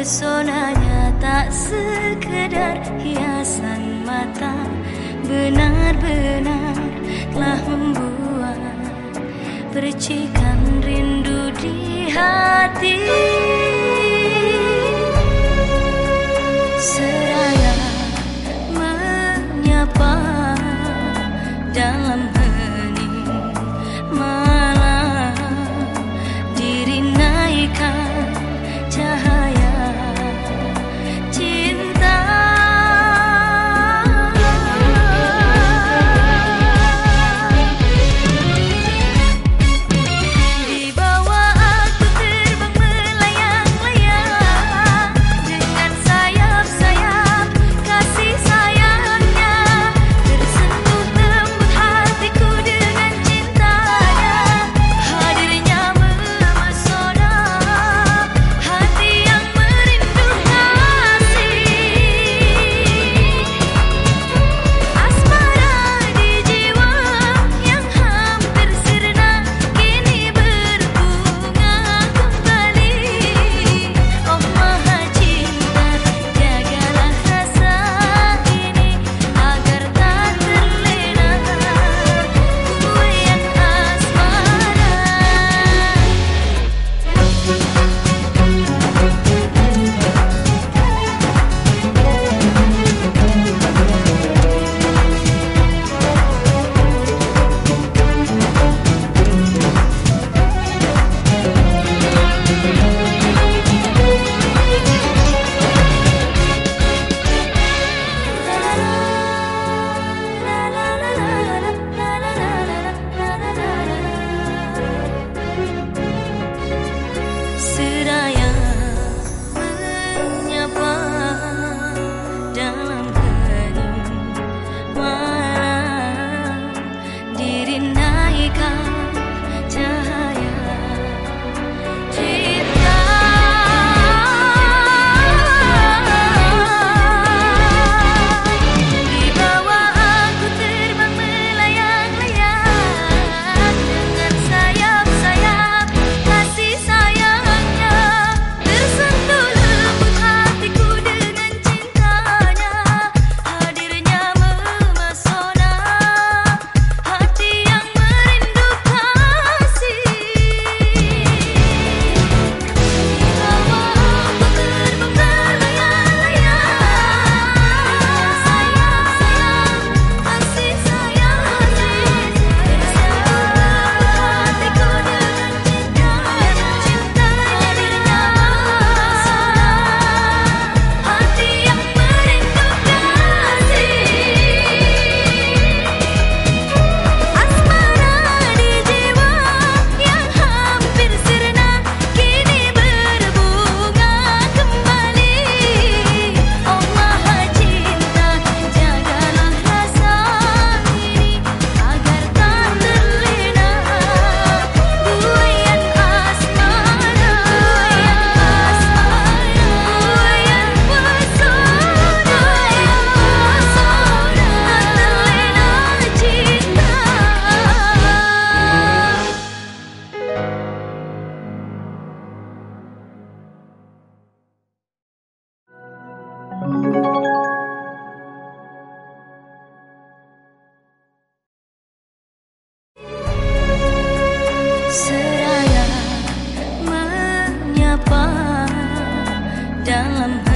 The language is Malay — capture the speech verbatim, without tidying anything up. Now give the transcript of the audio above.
Pesonanya tak sekedar hiasan mata, benar-benar telah membuat percikan rindu di hati. Seraya menyapa dalam hening malam, diri naikkan cahaya cinta. Di bawah aku terbang melayang-layang dengan sayap-sayap kasih sayangnya, tersentuh lembut hatiku dengan cintanya. Hadirnya memesona hati yang merindu kasih. Asmara di jiwa yang hampir sirna kini berbunga kembali. Oh Maha Cinta, jagalah rasa ini agar tak terlena buayan asmara. Seraya menyapa dalam hening malam, diri naikkan cahaya cinta. Di bawah aku terbang melayang-layang dengan sayap-sayap kasih sayangnya, tersentuh lembut hatiku dengan cintanya. Hadirnya memesona hati yang merindu kasih. Di bawah aku terbang melayang-layang, sayang-sayang kasih sayangnya, tersentuh hatiku dengan cintanya. Hadirnya memesona hati yang merindu kasih. Asmara di jiwa yang hampir sirna kini berbunga kembali. Oh Maha Cinta, jagalah rasa ini agar tak terlena buayan asmara. Buayan pesona, tak terlena cinta. Seraya menyapa dalam